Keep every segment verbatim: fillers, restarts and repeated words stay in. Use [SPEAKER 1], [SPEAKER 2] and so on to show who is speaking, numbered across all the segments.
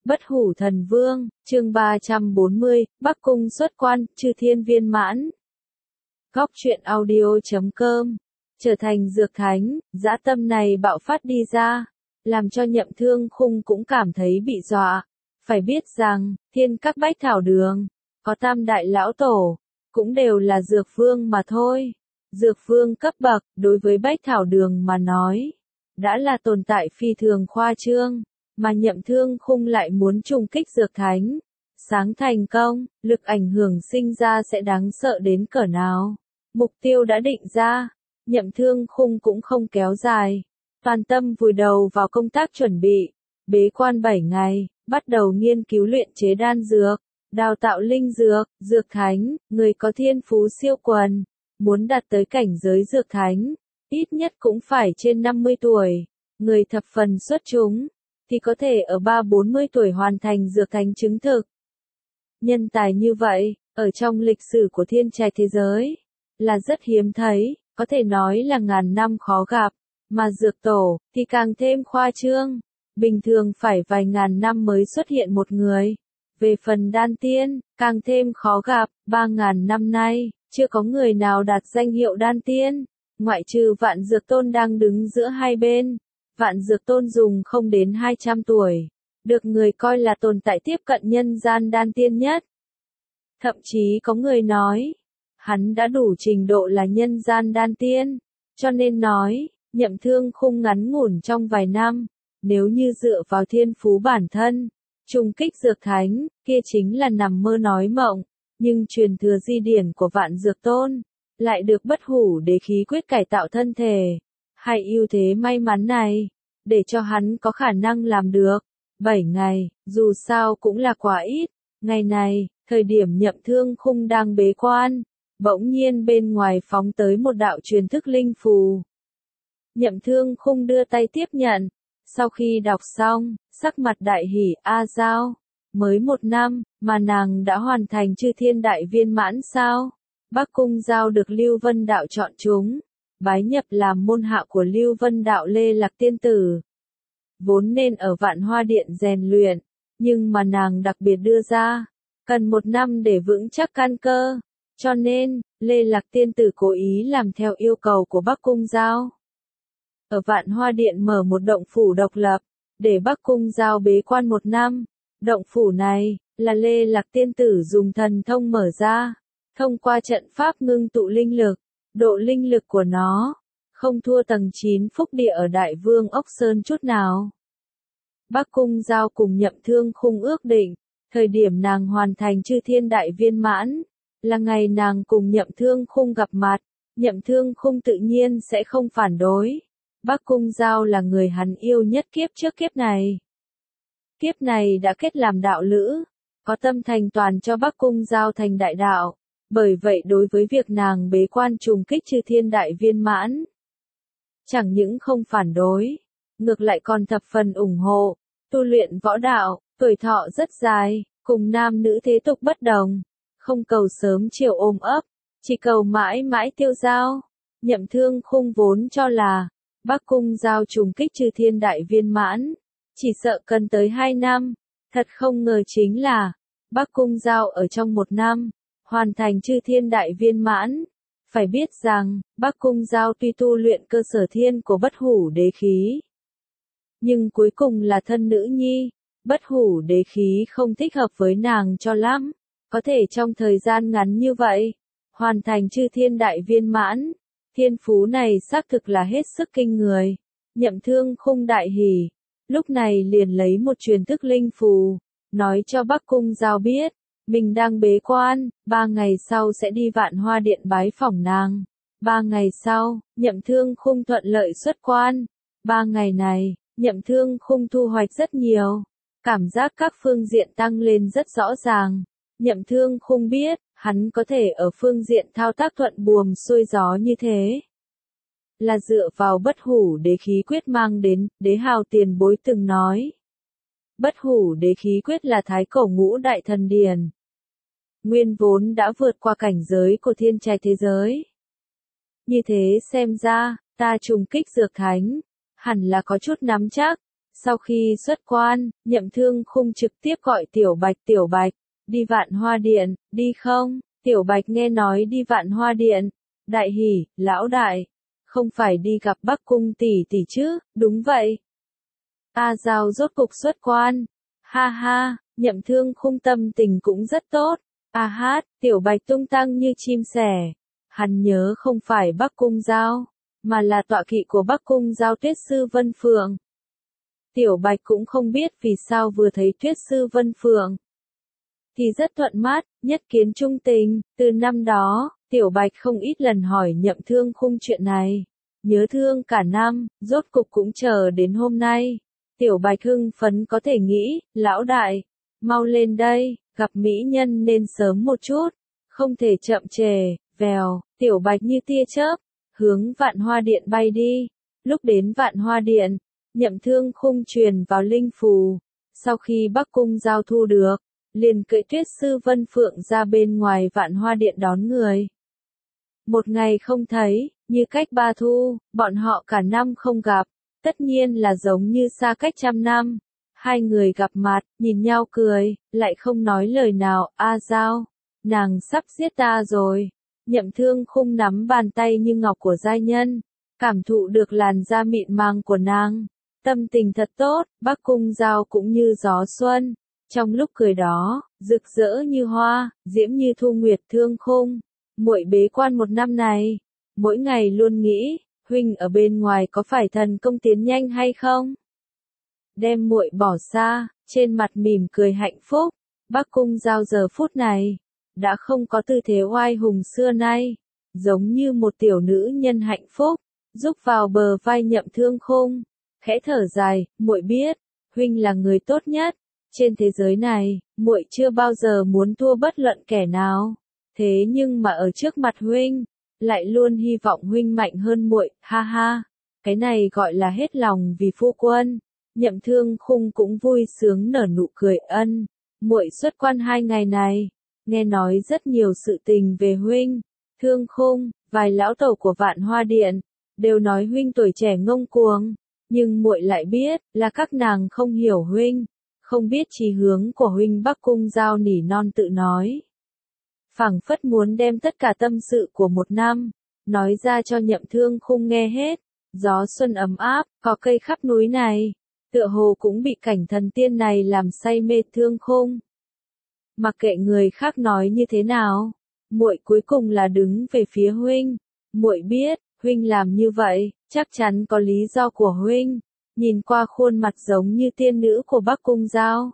[SPEAKER 1] Bất hủ thần vương, chương ba trăm bốn mươi, Bắc Cung xuất quan, chư thiên viên mãn. Góc truyện audio chấm com, trở thành dược thánh, dã tâm này bạo phát đi ra, làm cho Nhậm Thương Khung cũng cảm thấy bị dọa. Phải biết rằng, thiên các bách thảo đường, có tam đại lão tổ, cũng đều là dược vương mà thôi. Dược vương cấp bậc, đối với bách thảo đường mà nói, đã là tồn tại phi thường khoa trương. Mà Nhậm Thương Khung lại muốn trùng kích dược thánh. Sáng thành công, lực ảnh hưởng sinh ra sẽ đáng sợ đến cỡ nào. Mục tiêu đã định ra, Nhậm Thương Khung cũng không kéo dài. Toàn tâm vùi đầu vào công tác chuẩn bị. Bế quan bảy ngày, bắt đầu nghiên cứu luyện chế đan dược, đào tạo linh dược, dược thánh, người có thiên phú siêu quần. Muốn đạt tới cảnh giới dược thánh, ít nhất cũng phải trên năm mươi tuổi. Người thập phần xuất chúng thì có thể ở ba bốn mươi tuổi hoàn thành dược thánh chứng thực. Nhân tài như vậy, ở trong lịch sử của thiên trạch thế giới, là rất hiếm thấy, có thể nói là ngàn năm khó gặp, mà dược tổ, thì càng thêm khoa trương, bình thường phải vài ngàn năm mới xuất hiện một người. Về phần đan tiên, càng thêm khó gặp, ba ngàn năm nay, chưa có người nào đạt danh hiệu đan tiên, ngoại trừ Vạn Dược Tôn đang đứng giữa hai bên. Vạn Dược Tôn dùng không đến hai trăm tuổi, được người coi là tồn tại tiếp cận nhân gian đan tiên nhất. Thậm chí có người nói, hắn đã đủ trình độ là nhân gian đan tiên, cho nên nói, Nhậm Thương Khung ngắn ngủn trong vài năm, nếu như dựa vào thiên phú bản thân, trùng kích dược thánh, kia chính là nằm mơ nói mộng, nhưng truyền thừa di điển của Vạn Dược Tôn, lại được bất hủ đế khí quyết cải tạo thân thể. Hay ưu thế may mắn này, để cho hắn có khả năng làm được. bảy ngày, dù sao cũng là quá ít. Ngày này, thời điểm Nhậm Thương Khung đang bế quan, bỗng nhiên bên ngoài phóng tới một đạo truyền thức linh phù. Nhậm Thương Khung đưa tay tiếp nhận. Sau khi đọc xong, sắc mặt đại hỉ, A Giao, mới một năm, mà nàng đã hoàn thành chư thiên đại viên mãn sao? Bắc Cung Giao được Lưu Vân Đạo chọn chúng, bái nhập làm môn hạ của Lưu Vân Đạo Lê Lạc Tiên Tử. Vốn nên ở Vạn Hoa Điện rèn luyện, nhưng mà nàng đặc biệt đưa ra, cần một năm để vững chắc căn cơ, cho nên, Lê Lạc Tiên Tử cố ý làm theo yêu cầu của Bắc Cung Giao. Ở Vạn Hoa Điện mở một động phủ độc lập, để Bắc Cung Giao bế quan một năm. Động phủ này, là Lê Lạc Tiên Tử dùng thần thông mở ra, thông qua trận pháp ngưng tụ linh lực. Độ linh lực của nó, không thua tầng chín phúc địa ở Đại Vương Ốc Sơn chút nào. Bắc Cung Giao cùng Nhậm Thương Khung ước định, thời điểm nàng hoàn thành chư thiên đại viên mãn, là ngày nàng cùng Nhậm Thương Khung gặp mặt. Nhậm Thương Khung tự nhiên sẽ không phản đối. Bắc Cung Giao là người hắn yêu nhất kiếp trước kiếp này. Kiếp này đã kết làm đạo lữ, có tâm thành toàn cho Bắc Cung Giao thành đại đạo. Bởi vậy đối với việc nàng bế quan trùng kích chư thiên đại viên mãn, chẳng những không phản đối, ngược lại còn thập phần ủng hộ. Tu luyện võ đạo, tuổi thọ rất dài, cùng nam nữ thế tục bất đồng, không cầu sớm chiều ôm ấp, chỉ cầu mãi mãi tiêu dao. Nhậm Thương Khung vốn cho là, Bắc Cung Giao trùng kích chư thiên đại viên mãn, chỉ sợ cần tới hai năm, thật không ngờ chính là, Bắc Cung Giao ở trong một năm, hoàn thành chư thiên đại viên mãn. Phải biết rằng, Bắc Cung Giao tuy tu luyện cơ sở thiên của bất hủ đế khí, nhưng cuối cùng là thân nữ nhi, bất hủ đế khí không thích hợp với nàng cho lắm, có thể trong thời gian ngắn như vậy, hoàn thành chư thiên đại viên mãn, thiên phú này xác thực là hết sức kinh người. Nhậm Thương Khung đại hỉ, lúc này liền lấy một truyền thức linh phù, nói cho Bắc Cung Giao biết, mình đang bế quan, ba ngày sau sẽ đi Vạn Hoa Điện bái phỏng nàng. Ba ngày sau, Nhậm Thương Khung thuận lợi xuất quan. Ba ngày này, Nhậm Thương Khung thu hoạch rất nhiều. Cảm giác các phương diện tăng lên rất rõ ràng. Nhậm Thương Khung biết, hắn có thể ở phương diện thao tác thuận buồm xuôi gió như thế, là dựa vào bất hủ đế khí quyết mang đến. Đế Hào tiền bối từng nói, bất hủ đế khí quyết là thái cổ ngũ đại thần điển, nguyên vốn đã vượt qua cảnh giới của thiên trạch thế giới. Như thế xem ra, ta trùng kích dược thánh, hẳn là có chút nắm chắc. Sau khi xuất quan, Nhậm Thương Khung trực tiếp gọi Tiểu Bạch, Tiểu Bạch, đi Vạn Hoa Điện, đi không? Tiểu Bạch nghe nói đi Vạn Hoa Điện, đại hỉ, lão đại, không phải đi gặp Bắc Cung tỷ tỷ chứ? Đúng vậy. A Giao rốt cục xuất quan. Ha ha, Nhậm Thương Khung tâm tình cũng rất tốt. A hát, Tiểu Bạch tung tăng như chim sẻ. Hắn nhớ không phải Bắc Cung Giao, mà là tọa kỵ của Bắc Cung Giao Tuyết Sư Vân Phượng. Tiểu Bạch cũng không biết vì sao vừa thấy Tuyết Sư Vân Phượng thì rất thuận mắt, nhất kiến trung tình. Từ năm đó, Tiểu Bạch không ít lần hỏi Nhậm Thương Khung chuyện này. Nhớ thương cả năm, rốt cục cũng chờ đến hôm nay. Tiểu Bạch hưng phấn có thể nghĩ, lão đại, mau lên đây, gặp mỹ nhân nên sớm một chút, không thể chậm trễ. Vèo, Tiểu Bạch như tia chớp, hướng Vạn Hoa Điện bay đi. Lúc đến Vạn Hoa Điện, Nhậm Thương Khung truyền vào linh phù. Sau khi Bắc Cung Giao thu được, liền cưỡi Tuyết Sư Vân Phượng ra bên ngoài Vạn Hoa Điện đón người. Một ngày không thấy, như cách ba thu, bọn họ cả năm không gặp, tất nhiên là giống như xa cách trăm năm. Hai người gặp mặt, nhìn nhau cười, lại không nói lời nào. A Giao, nàng sắp giết ta rồi. Nhậm Thương Khung nắm bàn tay như ngọc của giai nhân, cảm thụ được làn da mịn màng của nàng. Tâm tình thật tốt, Bắc Cung Giao cũng như gió xuân. Trong lúc cười đó, rực rỡ như hoa, diễm như thu nguyệt. Thương Khung, muội bế quan một năm này, mỗi ngày luôn nghĩ, huynh ở bên ngoài có phải thần công tiến nhanh hay không? Đem muội bỏ xa, trên mặt mỉm cười hạnh phúc. Bắc Cung Giao giờ phút này đã không có tư thế oai hùng xưa nay, giống như một tiểu nữ nhân hạnh phúc, giúp vào bờ vai Nhậm Thương Khung, khẽ thở dài, muội biết, huynh là người tốt nhất trên thế giới này, muội chưa bao giờ muốn thua bất luận kẻ nào, thế nhưng mà ở trước mặt huynh, lại luôn hy vọng huynh mạnh hơn muội. Ha ha, cái này gọi là hết lòng vì phu quân. Nhậm Thương Khung cũng vui sướng nở nụ cười. Ân, muội xuất quan hai ngày này, nghe nói rất nhiều sự tình về huynh. Thương Khung, vài lão tẩu của Vạn Hoa Điện đều nói huynh tuổi trẻ ngông cuồng, nhưng muội lại biết là các nàng không hiểu huynh, không biết chí hướng của huynh. Bắc Cung Giao nỉ non tự nói, phảng phất muốn đem tất cả tâm sự của một năm nói ra cho Nhậm Thương Khung nghe hết. Gió xuân ấm áp, có cây khắp núi này, tựa hồ cũng bị cảnh thần tiên này làm say mê. Thương Khung, mặc kệ người khác nói như thế nào, muội cuối cùng là đứng về phía huynh. Muội biết, huynh làm như vậy, chắc chắn có lý do của huynh. Nhìn qua khuôn mặt giống như tiên nữ của Bắc Cung Giao,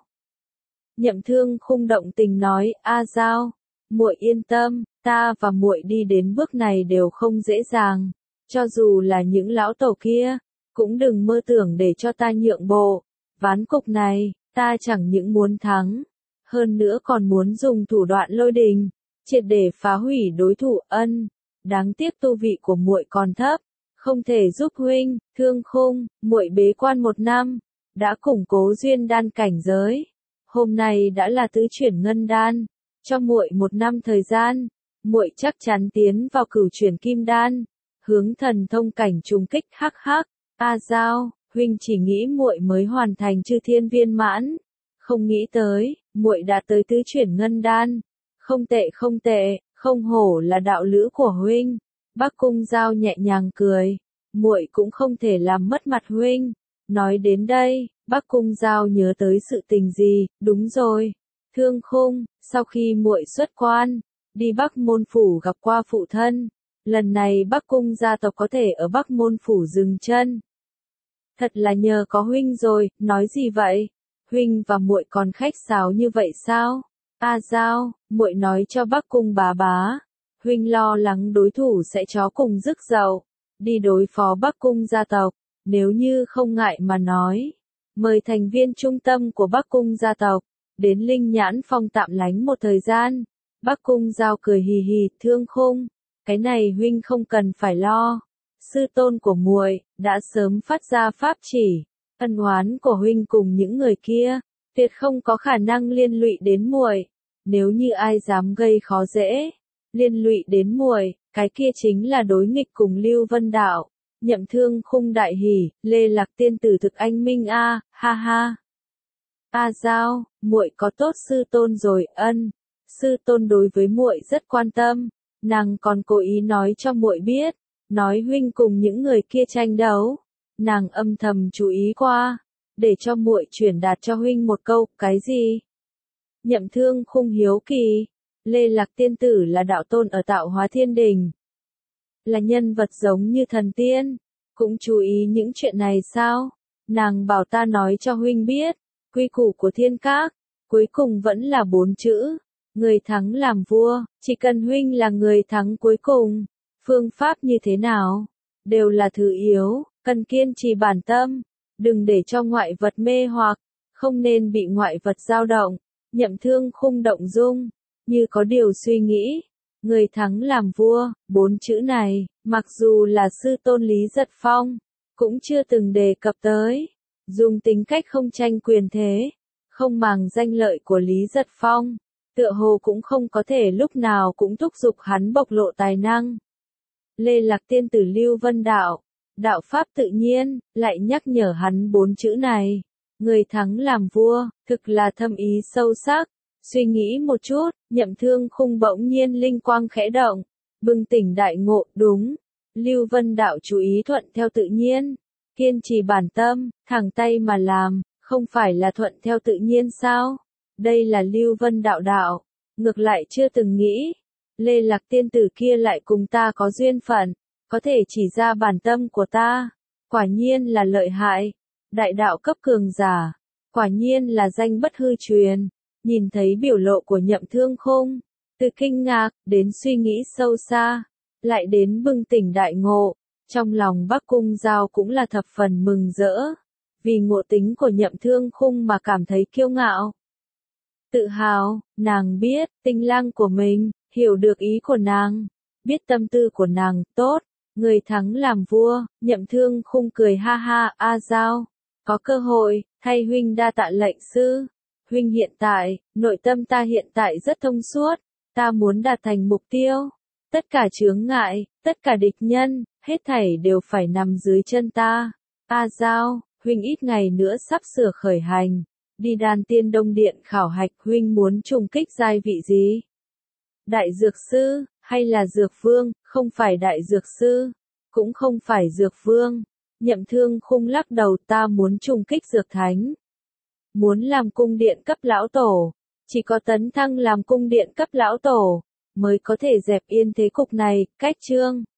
[SPEAKER 1] Nhậm Thương Khung động tình nói, A Giao, muội yên tâm, ta và muội đi đến bước này đều không dễ dàng, cho dù là những lão tẩu kia, cũng đừng mơ tưởng để cho ta nhượng bộ. Ván cục này, ta chẳng những muốn thắng, hơn nữa còn muốn dùng thủ đoạn lôi đình, triệt để phá hủy đối thủ. Ân, đáng tiếc tu vị của muội còn thấp, không thể giúp huynh. Thương Khung, muội bế quan một năm, đã củng cố duyên đan cảnh giới, hôm nay đã là tứ chuyển ngân đan, cho muội một năm thời gian, muội chắc chắn tiến vào cửu chuyển kim đan, hướng thần thông cảnh trùng kích. Hắc hắc, A Giao, huynh chỉ nghĩ muội mới hoàn thành chư thiên viên mãn, không nghĩ tới, muội đã tới tứ chuyển ngân đan. Không tệ không tệ, không hổ là đạo lữ của huynh. Bắc Cung Giao nhẹ nhàng cười, muội cũng không thể làm mất mặt huynh. Nói đến đây, Bắc Cung Giao nhớ tới sự tình gì. Đúng rồi, Thương Khung, sau khi muội xuất quan, đi Bắc Môn Phủ gặp qua phụ thân. Lần này Bắc Cung gia tộc có thể ở Bắc Môn Phủ dừng chân, thật là nhờ có huynh rồi. Nói gì vậy? Huynh và muội còn khách sáo như vậy sao? A Giao, muội nói cho Bắc Cung bá bá, huynh lo lắng đối thủ sẽ chó cùng rước dậu, đi đối phó Bắc Cung gia tộc. Nếu như không ngại mà nói, mời thành viên trung tâm của Bắc Cung gia tộc đến Linh Nhãn Phong tạm lánh một thời gian. Bắc Cung Giao cười hì hì. Thương Khung, cái này huynh không cần phải lo, sư tôn của muội đã sớm phát ra pháp chỉ, ân oán của huynh cùng những người kia tuyệt không có khả năng liên lụy đến muội. Nếu như ai dám gây khó dễ, liên lụy đến muội, cái kia chính là đối nghịch cùng Lưu Vân Đạo. Nhậm Thương Khung đại hỉ, Lê Lạc tiên tử thực anh minh a, ha ha. A Giao, muội có tốt sư tôn rồi, ân. Sư tôn đối với muội rất quan tâm, nàng còn cố ý nói cho muội biết, nói huynh cùng những người kia tranh đấu, nàng âm thầm chú ý qua, để cho muội truyền đạt cho huynh một câu, cái gì? Nhậm Thương Khung hiếu kỳ, Lê Lạc tiên tử là đạo tôn ở Tạo Hóa Thiên Đình, là nhân vật giống như thần tiên, cũng chú ý những chuyện này sao? Nàng bảo ta nói cho huynh biết, quy củ của thiên các, cuối cùng vẫn là bốn chữ, người thắng làm vua, chỉ cần huynh là người thắng cuối cùng, phương pháp như thế nào, đều là thứ yếu, cần kiên trì bản tâm, đừng để cho ngoại vật mê hoặc, không nên bị ngoại vật dao động. Nhậm Thương Khung động dung, như có điều suy nghĩ, người thắng làm vua, bốn chữ này, mặc dù là sư tôn Lý Giật Phong, cũng chưa từng đề cập tới, dùng tính cách không tranh quyền thế, không màng danh lợi của Lý Giật Phong, tựa hồ cũng không có thể lúc nào cũng thúc giục hắn bộc lộ tài năng. Lê Lạc tiên tử Lưu Vân Đạo, đạo pháp tự nhiên, lại nhắc nhở hắn bốn chữ này. Người thắng làm vua, thực là thâm ý sâu sắc. Suy nghĩ một chút, Nhậm Thương Khung bỗng nhiên linh quang khẽ động, bừng tỉnh đại ngộ, đúng. Lưu Vân Đạo chú ý thuận theo tự nhiên, kiên trì bản tâm, thẳng tay mà làm, không phải là thuận theo tự nhiên sao? Đây là Lưu Vân Đạo đạo, ngược lại chưa từng nghĩ. Lê Lạc tiên tử kia lại cùng ta có duyên phận, có thể chỉ ra bản tâm của ta, quả nhiên là lợi hại. Đại đạo cấp cường giả, quả nhiên là danh bất hư truyền. Nhìn thấy biểu lộ của Nhậm Thương Khung, từ kinh ngạc, đến suy nghĩ sâu xa, lại đến bừng tỉnh đại ngộ, trong lòng Bắc Cung Giao cũng là thập phần mừng rỡ, vì ngộ tính của Nhậm Thương Khung mà cảm thấy kiêu ngạo. Tự hào, nàng biết, tinh lang của mình, hiểu được ý của nàng, biết tâm tư của nàng, tốt, người thắng làm vua. Nhậm Thương Khung cười ha ha, A Giao, có cơ hội, thay huynh đa tạ lệnh sư. Huynh hiện tại, nội tâm ta hiện tại rất thông suốt, ta muốn đạt thành mục tiêu. Tất cả chướng ngại, tất cả địch nhân, hết thảy đều phải nằm dưới chân ta. A Giao, huynh ít ngày nữa sắp sửa khởi hành, đi Đan Tiên Đông Điện khảo hạch, huynh muốn trùng kích giai vị gì? Đại dược sư, hay là dược vương? Không phải đại dược sư, cũng không phải dược vương. Nhậm Thương Khung lắc đầu, ta muốn trùng kích dược thánh. Muốn làm cung điện cấp lão tổ, chỉ có tấn thăng làm cung điện cấp lão tổ, mới có thể dẹp yên thế cục này. Cách chương